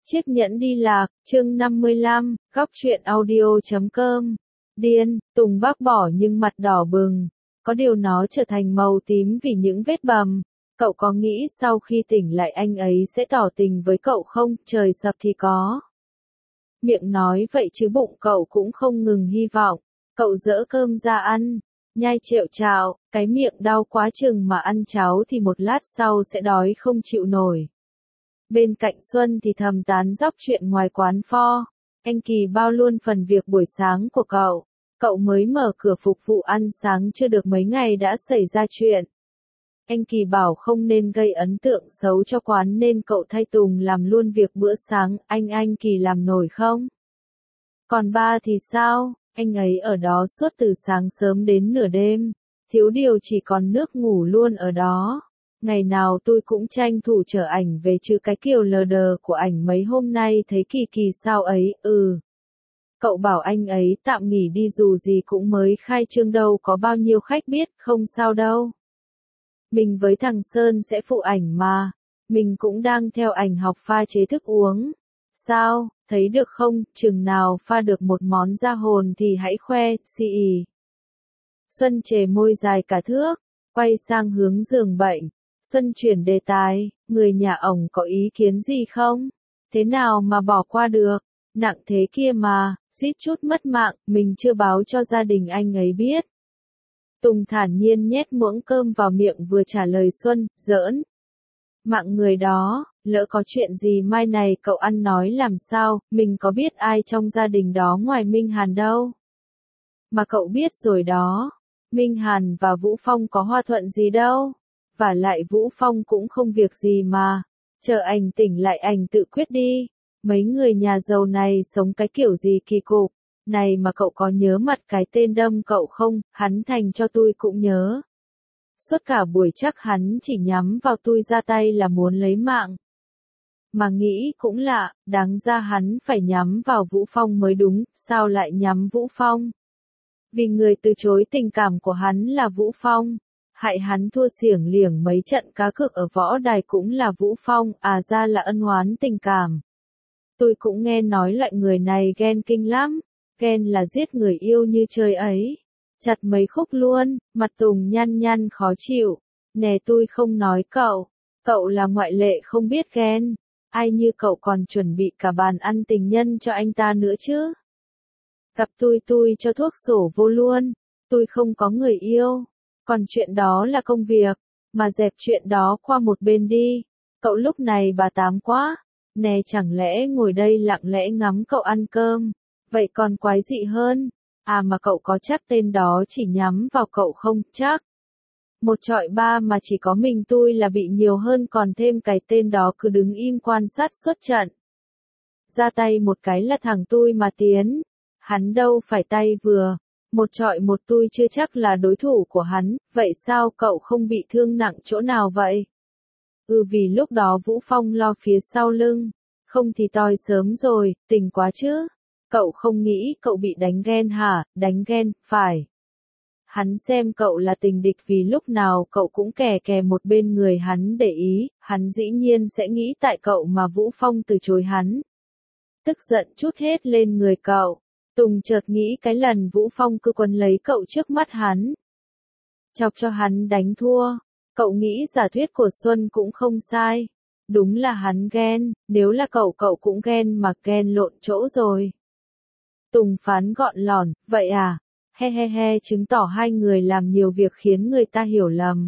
Chiếc nhẫn đi lạc, chương 55, góc truyện audio.com. Điên, Tùng bác bỏ nhưng mặt đỏ bừng. Có điều nó trở thành màu tím vì những vết bầm. Cậu có nghĩ sau khi tỉnh lại anh ấy sẽ tỏ tình với cậu không? Trời sập thì có. Miệng nói vậy chứ bụng cậu cũng không ngừng hy vọng. Cậu dỡ cơm ra ăn. Nhai trẹo trạo, cái miệng đau quá chừng mà ăn cháo thì một lát sau sẽ đói không chịu nổi. Bên cạnh Xuân thì thầm tán dóc chuyện ngoài quán pho. Anh Kỳ bao luôn phần việc buổi sáng của cậu. Cậu mới mở cửa phục vụ ăn sáng chưa được mấy ngày đã xảy ra chuyện. Anh Kỳ bảo không nên gây ấn tượng xấu cho quán nên cậu thay Tùng làm luôn việc bữa sáng. Anh Kỳ làm nổi không? Còn ba thì sao? Anh ấy ở đó suốt từ sáng sớm đến nửa đêm. Thiếu điều chỉ còn nước ngủ luôn ở đó. Ngày nào tôi cũng tranh thủ chở ảnh về chứ cái kiểu lờ đờ của ảnh mấy hôm nay thấy kỳ kỳ sao ấy, Cậu bảo anh ấy tạm nghỉ đi dù gì cũng mới khai trương đâu có bao nhiêu khách biết, không sao đâu. Mình với thằng Sơn sẽ phụ ảnh mà. Mình cũng đang theo ảnh học pha chế thức uống. Sao, thấy được không, chừng nào pha được một món ra hồn thì hãy khoe, xì ì. Xuân chề môi dài cả thước, quay sang hướng giường bệnh. Xuân chuyển đề tài, người nhà ổng có ý kiến gì không? Thế nào mà bỏ qua được? Nặng thế kia mà, suýt chút mất mạng, mình chưa báo cho gia đình anh ấy biết. Tùng thản nhiên nhét muỗng cơm vào miệng vừa trả lời Xuân, giỡn. Mạng người đó, lỡ có chuyện gì mai này cậu ăn nói làm sao, mình có biết ai trong gia đình đó ngoài Minh Hàn đâu. Mà cậu biết rồi đó, Minh Hàn và Vũ Phong có hòa thuận gì đâu. Và lại Vũ Phong cũng không việc gì mà. Chờ anh tỉnh lại anh tự quyết đi. Mấy người nhà giàu này sống cái kiểu gì kỳ cục. Này mà cậu có nhớ mặt cái tên đâm cậu không? Hắn thành cho tôi cũng nhớ. Suốt cả buổi chắc hắn chỉ nhắm vào tôi ra tay là muốn lấy mạng. Mà nghĩ cũng lạ, đáng ra hắn phải nhắm vào Vũ Phong mới đúng, sao lại nhắm Vũ Phong? Vì người từ chối tình cảm của hắn là Vũ Phong. Hại hắn thua xiểng liểng mấy trận cá cược ở võ đài cũng là Vũ Phong, ra là ân oán tình cảm. Tôi cũng nghe nói loại người này ghen kinh lắm, ghen là giết người yêu như chơi ấy. Chặt mấy khúc luôn, mặt Tùng nhăn nhăn khó chịu. Nè tôi không nói cậu là ngoại lệ không biết ghen. Ai như cậu còn chuẩn bị cả bàn ăn tình nhân cho anh ta nữa chứ. Gặp tôi cho thuốc sổ vô luôn, tôi không có người yêu. Còn chuyện đó là công việc, mà dẹp chuyện đó qua một bên đi. Cậu lúc này bà tám quá. Nè chẳng lẽ ngồi đây lặng lẽ ngắm cậu ăn cơm. Vậy còn quái dị hơn. Mà cậu có chắc tên đó chỉ nhắm vào cậu không? Chắc. Một trọi ba mà chỉ có mình tôi là bị nhiều hơn còn thêm cái tên đó cứ đứng im quan sát suốt trận. Ra tay một cái là thằng tôi mà tiến. Hắn đâu phải tay vừa. Một trọi một tôi chưa chắc là đối thủ của hắn, vậy sao cậu không bị thương nặng chỗ nào vậy? Vì lúc đó Vũ Phong lo phía sau lưng, không thì toi sớm rồi, tình quá chứ. Cậu không nghĩ cậu bị đánh ghen hả? Đánh ghen, phải. Hắn xem cậu là tình địch vì lúc nào cậu cũng kè kè một bên người hắn để ý, hắn dĩ nhiên sẽ nghĩ tại cậu mà Vũ Phong từ chối hắn. Tức giận chút hết lên người cậu. Tùng chợt nghĩ cái lần Vũ Phong cứ quấn lấy cậu trước mắt hắn. Chọc cho hắn đánh thua. Cậu nghĩ giả thuyết của Xuân cũng không sai. Đúng là hắn ghen, nếu là cậu cũng ghen mà ghen lộn chỗ rồi. Tùng phán gọn lỏn, vậy à? He, chứng tỏ hai người làm nhiều việc khiến người ta hiểu lầm.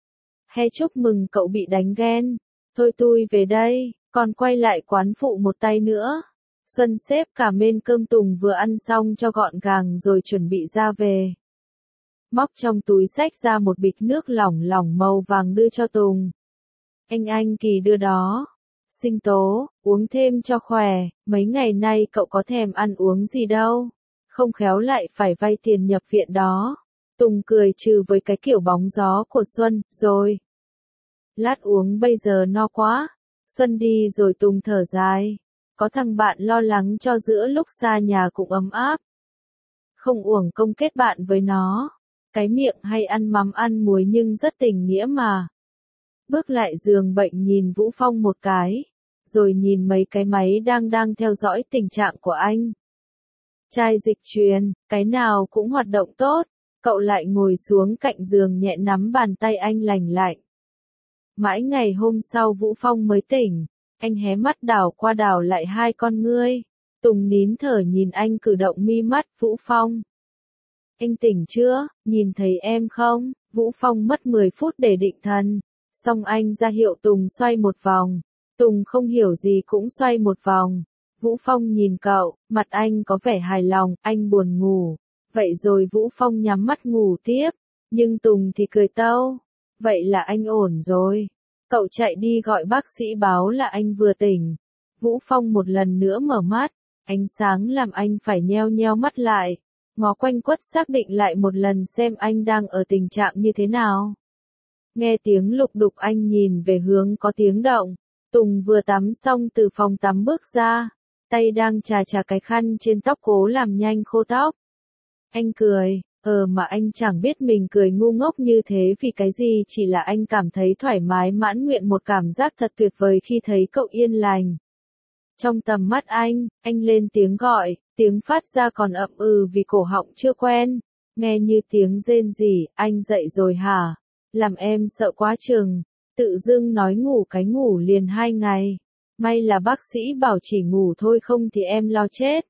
Chúc mừng cậu bị đánh ghen. Thôi tôi về đây, còn quay lại quán phụ một tay nữa. Xuân xếp cả mên cơm Tùng vừa ăn xong cho gọn gàng rồi chuẩn bị ra về. Móc trong túi xách ra một bịch nước lỏng màu vàng đưa cho Tùng. Anh Kỳ đưa đó. Sinh tố, uống thêm cho khỏe, mấy ngày nay cậu có thèm ăn uống gì đâu. Không khéo lại phải vay tiền nhập viện đó. Tùng cười trừ với cái kiểu bóng gió của Xuân, rồi. Lát uống bây giờ no quá. Xuân đi rồi Tùng thở dài. Có thằng bạn lo lắng cho giữa lúc xa nhà cũng ấm áp. Không uổng công kết bạn với nó. Cái miệng hay ăn mắm ăn muối nhưng rất tình nghĩa mà. Bước lại giường bệnh nhìn Vũ Phong một cái. rồi nhìn mấy cái máy đang theo dõi tình trạng của anh. Chai dịch truyền, cái nào cũng hoạt động tốt, cậu lại ngồi xuống cạnh giường nhẹ nắm bàn tay anh lành lạnh. Mãi ngày hôm sau Vũ Phong mới tỉnh, anh hé mắt đảo qua đảo lại hai con ngươi. Tùng nín thở nhìn anh cử động mi mắt. Vũ Phong. Anh tỉnh chưa, nhìn thấy em không? Vũ Phong mất 10 phút để định thần. Xong anh ra hiệu Tùng xoay một vòng. Tùng không hiểu gì cũng xoay một vòng. Vũ Phong nhìn cậu, mặt anh có vẻ hài lòng, anh buồn ngủ. Vậy rồi Vũ Phong nhắm mắt ngủ tiếp. Nhưng Tùng thì cười tâu. Vậy là anh ổn rồi. Cậu chạy đi gọi bác sĩ báo là anh vừa tỉnh. Vũ Phong một lần nữa mở mắt. Ánh sáng làm anh phải nheo nheo mắt lại. Ngó quanh quất xác định lại một lần xem anh đang ở tình trạng như thế nào. Nghe tiếng lục đục anh nhìn về hướng có tiếng động. Tùng vừa tắm xong từ phòng tắm bước ra. Tay đang chà chà cái khăn trên tóc cố làm nhanh khô tóc. Anh cười, mà anh chẳng biết mình cười ngu ngốc như thế vì cái gì, chỉ là anh cảm thấy thoải mái mãn nguyện, một cảm giác thật tuyệt vời khi thấy cậu yên lành. Trong tầm mắt anh lên tiếng gọi, tiếng phát ra còn ậm vì cổ họng chưa quen, nghe như tiếng rên rỉ. Anh dậy rồi hả? Làm em sợ quá chừng, tự dưng nói ngủ cái ngủ liền 2 ngày. May là bác sĩ bảo chỉ ngủ thôi không thì em lo chết.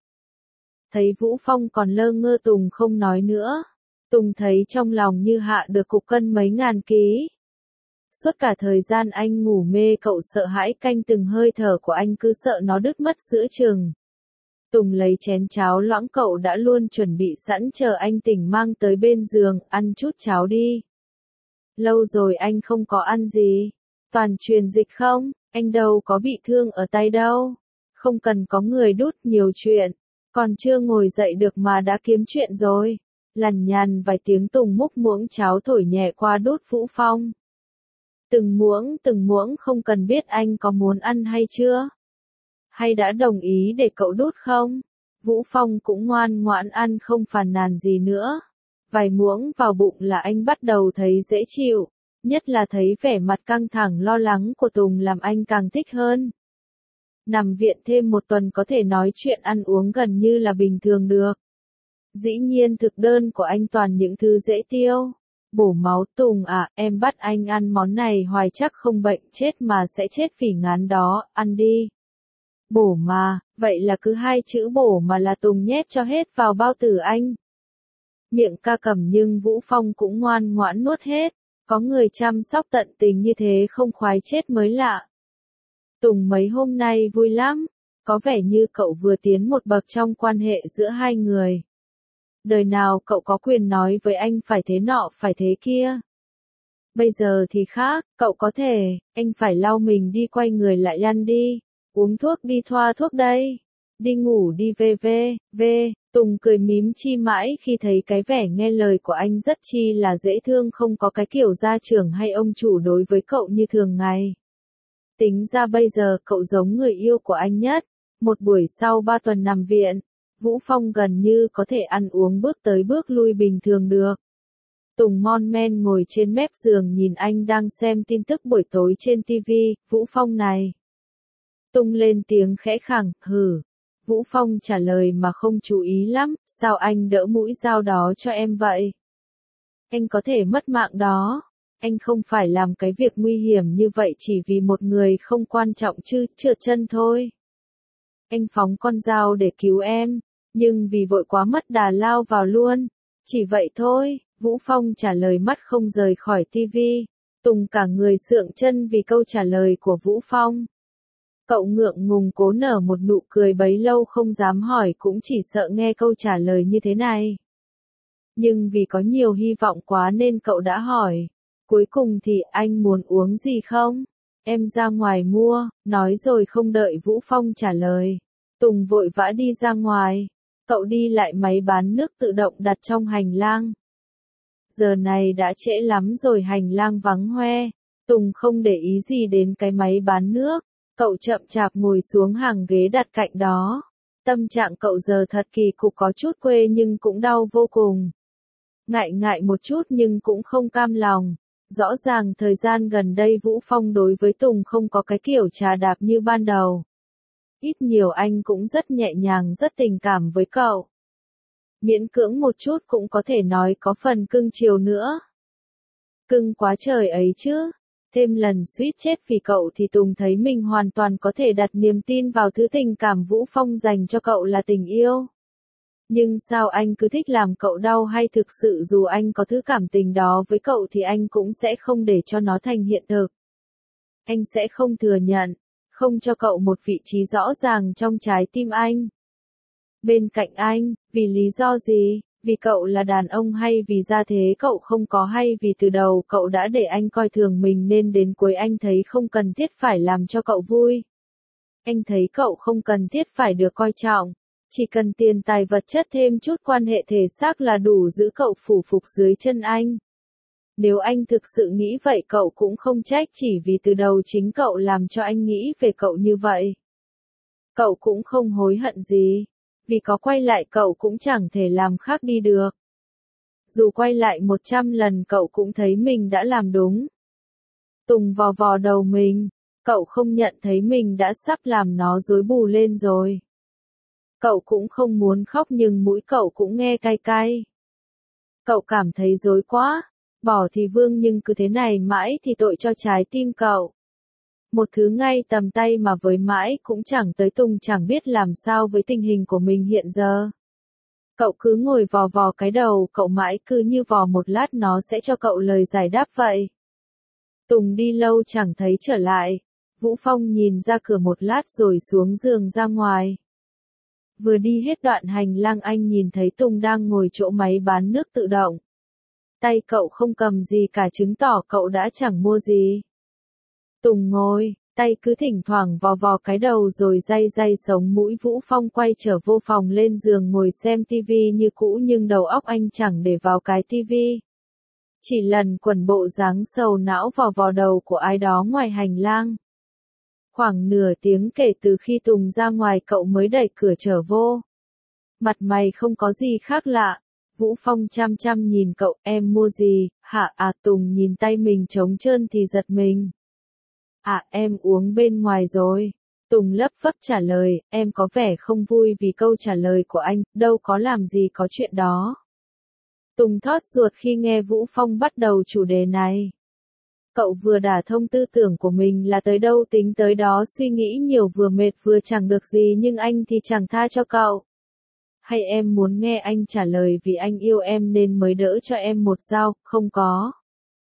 Thấy Vũ Phong còn lơ ngơ Tùng không nói nữa. Tùng thấy trong lòng như hạ được cục cân mấy ngàn ký. Suốt cả thời gian anh ngủ mê cậu sợ hãi canh từng hơi thở của anh, cứ sợ nó đứt mất giữa chừng. Tùng lấy chén cháo loãng cậu đã luôn chuẩn bị sẵn chờ anh tỉnh mang tới bên giường, ăn chút cháo đi. Lâu rồi anh không có ăn gì. Toàn truyền dịch không? Anh đâu có bị thương ở tay đâu. Không cần có người đút nhiều chuyện. Còn chưa ngồi dậy được mà đã kiếm chuyện rồi. Lằn nhằn vài tiếng Tùng múc muỗng cháo thổi nhẹ qua đút Vũ Phong. Từng muỗng không cần biết anh có muốn ăn hay chưa. Hay đã đồng ý để cậu đút không? Vũ Phong cũng ngoan ngoãn ăn không phàn nàn gì nữa. Vài muỗng vào bụng là anh bắt đầu thấy dễ chịu. Nhất là thấy vẻ mặt căng thẳng lo lắng của Tùng làm anh càng thích hơn. Nằm viện thêm 1 tuần có thể nói chuyện ăn uống gần như là bình thường được. Dĩ nhiên thực đơn của anh toàn những thứ dễ tiêu. Bổ máu. Tùng à, em bắt anh ăn món này hoài chắc không bệnh chết mà sẽ chết vì ngán đó, ăn đi. Bổ mà, vậy là cứ 2 chữ bổ mà là Tùng nhét cho hết vào bao tử anh. Miệng ca cầm nhưng Vũ Phong cũng ngoan ngoãn nuốt hết. Có người chăm sóc tận tình như thế không khoái chết mới lạ. Tùng mấy hôm nay vui lắm, có vẻ như cậu vừa tiến một bậc trong quan hệ giữa hai người. Đời nào cậu có quyền nói với anh phải thế nọ phải thế kia. Bây giờ thì khác, cậu có thể, anh phải lau mình đi quay người lại lăn đi, uống thuốc đi thoa thuốc đây, đi ngủ đi về. Tùng cười mím chi mãi khi thấy cái vẻ nghe lời của anh rất chi là dễ thương, không có cái kiểu gia trưởng hay ông chủ đối với cậu như thường ngày. Tính ra bây giờ cậu giống người yêu của anh nhất. Một buổi sau 3 tuần nằm viện, Vũ Phong gần như có thể ăn uống bước tới bước lui bình thường được. Tùng mon men ngồi trên mép giường nhìn anh đang xem tin tức buổi tối trên TV. Vũ Phong này. Tùng lên tiếng khẽ khẳng, hử. Vũ Phong trả lời mà không chú ý lắm, sao anh đỡ mũi dao đó cho em vậy? Anh có thể mất mạng đó. Anh không phải làm cái việc nguy hiểm như vậy chỉ vì một người không quan trọng chứ, trượt chân thôi. Anh phóng con dao để cứu em, nhưng vì vội quá mất đà lao vào luôn. Chỉ vậy thôi, Vũ Phong trả lời mắt không rời khỏi tivi. Tùng cả người sượng chân vì câu trả lời của Vũ Phong. Cậu ngượng ngùng cố nở một nụ cười bấy lâu không dám hỏi, cũng chỉ sợ nghe câu trả lời như thế này. Nhưng vì có nhiều hy vọng quá nên cậu đã hỏi. Cuối cùng thì anh muốn uống gì không? Em ra ngoài mua, nói rồi không đợi Vũ Phong trả lời. Tùng vội vã đi ra ngoài. Cậu đi lại máy bán nước tự động đặt trong hành lang. Giờ này đã trễ lắm rồi, hành lang vắng hoe. Tùng không để ý gì đến cái máy bán nước. Cậu chậm chạp ngồi xuống hàng ghế đặt cạnh đó. Tâm trạng cậu giờ thật kỳ cục, có chút quê nhưng cũng đau vô cùng. Ngại một chút nhưng cũng không cam lòng. Rõ ràng thời gian gần đây Vũ Phong đối với Tùng không có cái kiểu trà đạp như ban đầu. Ít nhiều anh cũng rất nhẹ nhàng rất tình cảm với cậu. Miễn cưỡng một chút cũng có thể nói có phần cưng chiều nữa. Cưng quá trời ấy chứ. Thêm lần suýt chết vì cậu thì Tùng thấy mình hoàn toàn có thể đặt niềm tin vào thứ tình cảm Vũ Phong dành cho cậu là tình yêu. Nhưng sao anh cứ thích làm cậu đau, hay thực sự dù anh có thứ cảm tình đó với cậu thì anh cũng sẽ không để cho nó thành hiện thực. Anh sẽ không thừa nhận, không cho cậu một vị trí rõ ràng trong trái tim anh. Bên cạnh anh, vì lý do gì? Vì cậu là đàn ông, hay vì gia thế cậu không có, hay vì từ đầu cậu đã để anh coi thường mình nên đến cuối anh thấy không cần thiết phải làm cho cậu vui. Anh thấy cậu không cần thiết phải được coi trọng. Chỉ cần tiền tài vật chất thêm chút quan hệ thể xác là đủ giữ cậu phủ phục dưới chân anh. Nếu anh thực sự nghĩ vậy cậu cũng không trách, chỉ vì từ đầu chính cậu làm cho anh nghĩ về cậu như vậy. Cậu cũng không hối hận gì. Vì có quay lại cậu cũng chẳng thể làm khác đi được. Dù quay lại 100 lần cậu cũng thấy mình đã làm đúng. Tùng vò vò đầu mình. Cậu không nhận thấy mình đã sắp làm nó rối bù lên rồi. Cậu cũng không muốn khóc nhưng mũi cậu cũng nghe cay cay. Cậu cảm thấy rối quá. Bỏ thì vương nhưng cứ thế này mãi thì tội cho trái tim cậu. Một thứ ngay tầm tay mà với mãi cũng chẳng tới. Tùng chẳng biết làm sao với tình hình của mình hiện giờ. Cậu cứ ngồi vò vò cái đầu cậu mãi, cứ như vò một lát nó sẽ cho cậu lời giải đáp vậy. Tùng đi lâu chẳng thấy trở lại. Vũ Phong nhìn ra cửa một lát rồi xuống giường ra ngoài. Vừa đi hết đoạn hành lang anh nhìn thấy Tùng đang ngồi chỗ máy bán nước tự động. Tay cậu không cầm gì cả, chứng tỏ cậu đã chẳng mua gì. Tùng ngồi, tay cứ thỉnh thoảng vò vò cái đầu rồi day day sống mũi. Vũ Phong quay trở vô phòng lên giường ngồi xem tivi như cũ, nhưng đầu óc anh chẳng để vào cái tivi. Chỉ lần quẩn bộ dáng sầu não vò vò đầu của ai đó ngoài hành lang. Khoảng nửa tiếng kể từ khi Tùng ra ngoài cậu mới đẩy cửa trở vô. Mặt mày không có gì khác lạ. Vũ Phong chăm chăm nhìn cậu, em mua gì, hả? À, Tùng nhìn tay mình trống trơn thì giật mình. À, em uống bên ngoài rồi. Tùng lấp phấp trả lời, em có vẻ không vui vì câu trả lời của anh, đâu có làm gì có chuyện đó. Tùng thót ruột khi nghe Vũ Phong bắt đầu chủ đề này. Cậu vừa đả thông tư tưởng của mình là tới đâu tính tới đó, suy nghĩ nhiều vừa mệt vừa chẳng được gì, nhưng anh thì chẳng tha cho cậu. Hay em muốn nghe anh trả lời vì anh yêu em nên mới đỡ cho em một dao? Không có.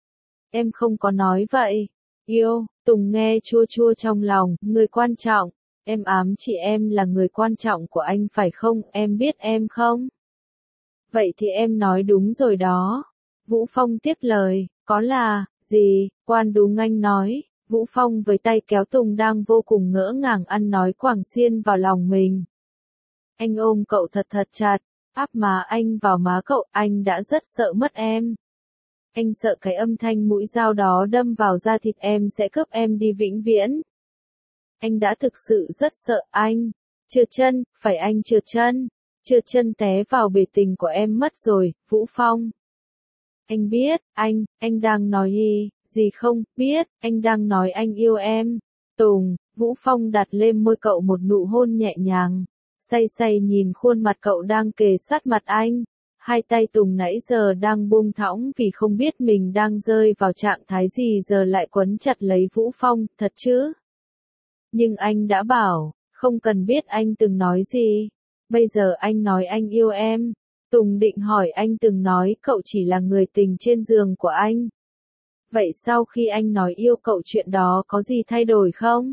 Em không có nói vậy. Yêu, Tùng nghe chua chua trong lòng, người quan trọng. Em ám chỉ em là người quan trọng của anh phải không? Em biết em không? Vậy thì em nói đúng rồi đó. Vũ Phong tiếp lời, có là, gì, quan đúng anh nói. Vũ Phong với tay kéo Tùng đang vô cùng ngỡ ngàng ăn nói quảng xiên vào lòng mình. Anh ôm cậu thật thật chặt, áp má anh vào má cậu, anh đã rất sợ mất em. Anh sợ cái âm thanh mũi dao đó đâm vào da thịt em sẽ cướp em đi vĩnh viễn. Anh đã thực sự rất sợ anh. Trượt chân, phải anh trượt chân. Trượt chân té vào bể tình của em mất rồi, Vũ Phong. Anh biết, anh đang nói gì không, biết, anh đang nói anh yêu em. Tùng, Vũ Phong đặt lên môi cậu một nụ hôn nhẹ nhàng. Say say nhìn khuôn mặt cậu đang kề sát mặt anh. Hai tay Tùng nãy giờ đang buông thõng vì không biết mình đang rơi vào trạng thái gì giờ lại quấn chặt lấy Vũ Phong, thật chứ? Nhưng anh đã bảo, không cần biết anh từng nói gì. Bây giờ anh nói anh yêu em. Tùng định hỏi anh từng nói cậu chỉ là người tình trên giường của anh. Vậy sau khi anh nói yêu cậu chuyện đó có gì thay đổi không?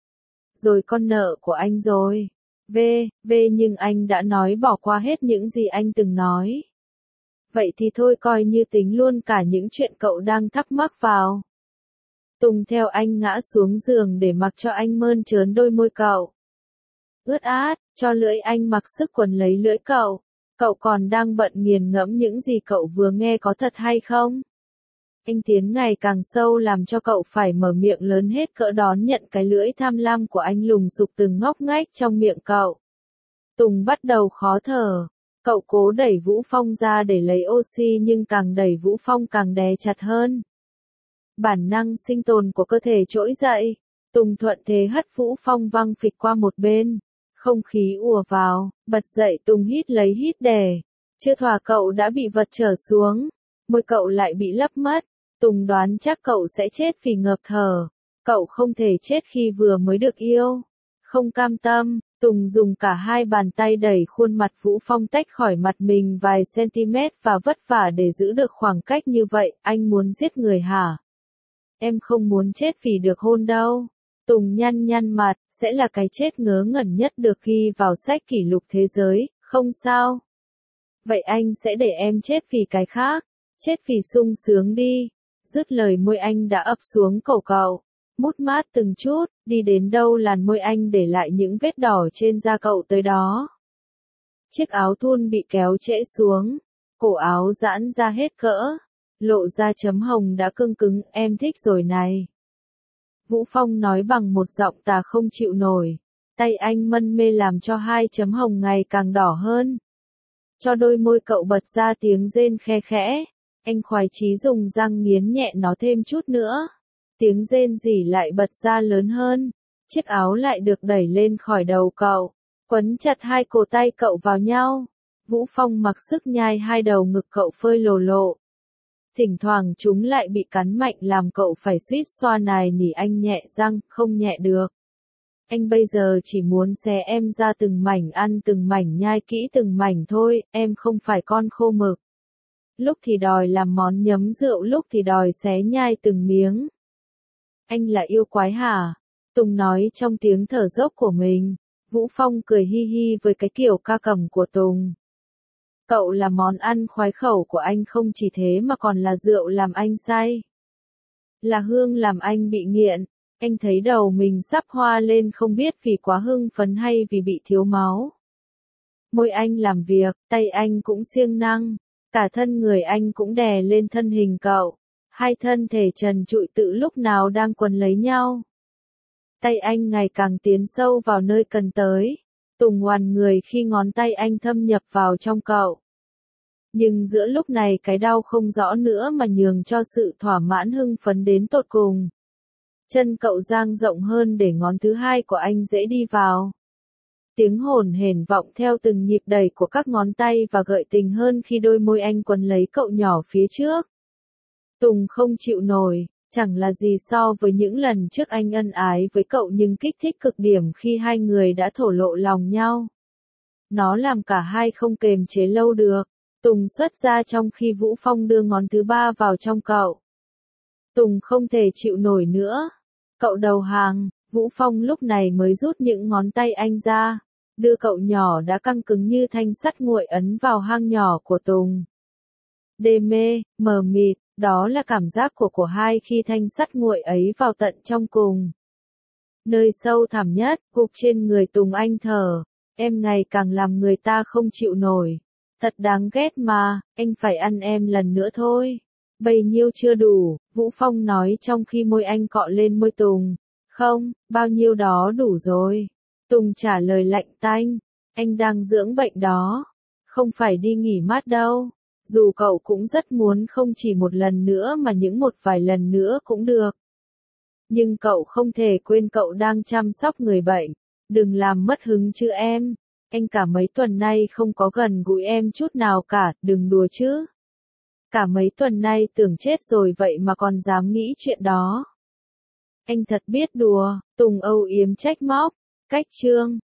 Rồi con nợ của anh rồi. Nhưng anh đã nói bỏ qua hết những gì anh từng nói. Vậy thì thôi coi như tính luôn cả những chuyện cậu đang thắc mắc vào. Tùng theo anh ngã xuống giường để mặc cho anh mơn trớn đôi môi cậu. Ướt át, cho lưỡi anh mặc sức quấn lấy lưỡi cậu. Cậu còn đang bận nghiền ngẫm những gì cậu vừa nghe có thật hay không? Anh tiến ngày càng sâu làm cho cậu phải mở miệng lớn hết cỡ đón nhận cái lưỡi tham lam của anh lùng sục từng ngóc ngách trong miệng cậu. Tùng bắt đầu khó thở. Cậu cố đẩy Vũ Phong ra để lấy oxy nhưng càng đẩy Vũ Phong càng đè chặt hơn. Bản năng sinh tồn của cơ thể trỗi dậy. Tùng thuận thế hất Vũ Phong văng phịch qua một bên. Không khí ùa vào, bật dậy Tùng hít lấy hít để. Chưa thỏa cậu đã bị vật trở xuống. Môi cậu lại bị lấp mất. Tùng đoán chắc cậu sẽ chết vì ngợp thở. Cậu không thể chết khi vừa mới được yêu. Không cam tâm, Tùng dùng cả hai bàn tay đẩy khuôn mặt Vũ Phong tách khỏi mặt mình vài cm và vất vả để giữ được khoảng cách như vậy. Anh muốn giết người hả? Em không muốn chết vì được hôn đâu. Tùng nhăn nhăn mặt, sẽ là cái chết ngớ ngẩn nhất được ghi vào sách kỷ lục thế giới, không sao. Vậy anh sẽ để em chết vì cái khác, chết vì sung sướng đi. Dứt lời môi anh đã ập xuống cổ cậu, mút mát từng chút, đi đến đâu làn môi anh để lại những vết đỏ trên da cậu tới đó. Chiếc áo thun bị kéo trễ xuống, cổ áo giãn ra hết cỡ, lộ ra chấm hồng đã cương cứng, em thích rồi này. Vũ Phong nói bằng một giọng tà không chịu nổi, tay anh mân mê làm cho hai chấm hồng ngày càng đỏ hơn. Cho đôi môi cậu bật ra tiếng rên khe khẽ, anh khoái chí dùng răng nghiến nhẹ nó thêm chút nữa. Tiếng rên rỉ lại bật ra lớn hơn, chiếc áo lại được đẩy lên khỏi đầu cậu, quấn chặt hai cổ tay cậu vào nhau. Vũ Phong mặc sức nhai hai đầu ngực cậu phơi lồ lộ. Thỉnh thoảng chúng lại bị cắn mạnh làm cậu phải suýt xoa nài nỉ anh nhẹ răng, không nhẹ được. Anh bây giờ chỉ muốn xé em ra từng mảnh, ăn từng mảnh, nhai kỹ từng mảnh thôi, em không phải con khô mực. Lúc thì đòi làm món nhấm rượu, lúc thì đòi xé nhai từng miếng. Anh là yêu quái hả? Tùng nói trong tiếng thở dốc của mình. Vũ Phong cười hi hi với cái kiểu ca cầm của Tùng. Cậu là món ăn khoái khẩu của anh, không chỉ thế mà còn là rượu làm anh say. Là hương làm anh bị nghiện. Anh thấy đầu mình sắp hoa lên, không biết vì quá hưng phấn hay vì bị thiếu máu. Môi anh làm việc, tay anh cũng siêng năng. Cả thân người anh cũng đè lên thân hình cậu. Hai thân thể trần trụi tự lúc nào đang quấn lấy nhau. Tay anh ngày càng tiến sâu vào nơi cần tới. Tùng ngoằn người khi ngón tay anh thâm nhập vào trong cậu. Nhưng giữa lúc này cái đau không rõ nữa mà nhường cho sự thỏa mãn hưng phấn đến tột cùng. Chân cậu dang rộng hơn để ngón thứ hai của anh dễ đi vào. Tiếng hổn hển vọng theo từng nhịp đẩy của các ngón tay và gợi tình hơn khi đôi môi anh quấn lấy cậu nhỏ phía trước. Tùng không chịu nổi, chẳng là gì so với những lần trước anh ân ái với cậu nhưng kích thích cực điểm khi hai người đã thổ lộ lòng nhau. Nó làm cả hai không kềm chế lâu được. Tùng xuất ra trong khi Vũ Phong đưa ngón thứ ba vào trong cậu. Tùng không thể chịu nổi nữa. Cậu đầu hàng, Vũ Phong lúc này mới rút những ngón tay anh ra, đưa cậu nhỏ đã căng cứng như thanh sắt nguội ấn vào hang nhỏ của Tùng. Đê mê, mờ mịt, đó là cảm giác của hai khi thanh sắt nguội ấy vào tận trong cùng. Nơi sâu thẳm nhất, gục trên người Tùng anh thở, em ngày càng làm người ta không chịu nổi. Thật đáng ghét mà, anh phải ăn em lần nữa thôi. Bấy nhiêu chưa đủ, Vũ Phong nói trong khi môi anh cọ lên môi Tùng. Không, bao nhiêu đó đủ rồi. Tùng trả lời lạnh tanh, anh đang dưỡng bệnh đó. Không phải đi nghỉ mát đâu. Dù cậu cũng rất muốn không chỉ một lần nữa mà những một vài lần nữa cũng được. Nhưng cậu không thể quên cậu đang chăm sóc người bệnh. Đừng làm mất hứng chứ em. Anh cả mấy tuần nay không có gần gũi em chút nào cả, đừng đùa chứ. Cả mấy tuần nay tưởng chết rồi vậy mà còn dám nghĩ chuyện đó. Anh thật biết đùa, Tùng âu yếm trách móc. Cách chương